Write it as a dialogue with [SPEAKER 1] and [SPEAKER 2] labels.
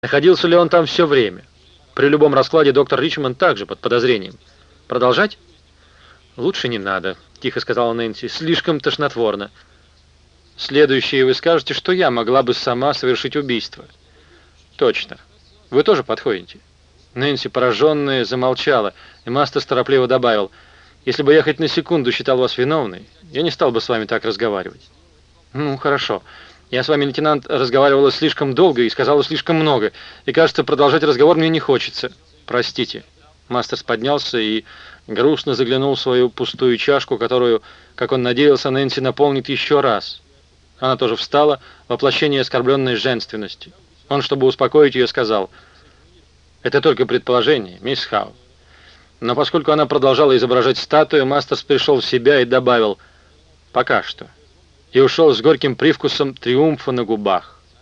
[SPEAKER 1] Находился ли он там все время? При любом раскладе доктор Ричмонд также под подозрением. Продолжать? Лучше не надо, тихо сказала Нэнси. Слишком тошнотворно. Следующее вы скажете, что я могла бы сама совершить убийство. Точно. Вы тоже подходите. Нэнси, пораженная, замолчала, и Мастерс торопливо добавил: если бы я хоть на секунду считал вас виновной, я не стал бы с вами так разговаривать. Ну, хорошо. Я с вами, лейтенант, разговаривала слишком долго и сказала слишком много, и, кажется, продолжать разговор мне не хочется. Простите. Мастерс поднялся и грустно заглянул в свою пустую чашку, которую, как он надеялся, Нэнси наполнит еще раз. Она тоже встала, воплощение оскорбленной женственности. Он, чтобы успокоить ее, сказал: «Это только предположение, мисс Хау». Но поскольку она продолжала изображать статую, Мастерс пришел в себя и добавил: «Пока что». И ушел с горьким привкусом триумфа на губах.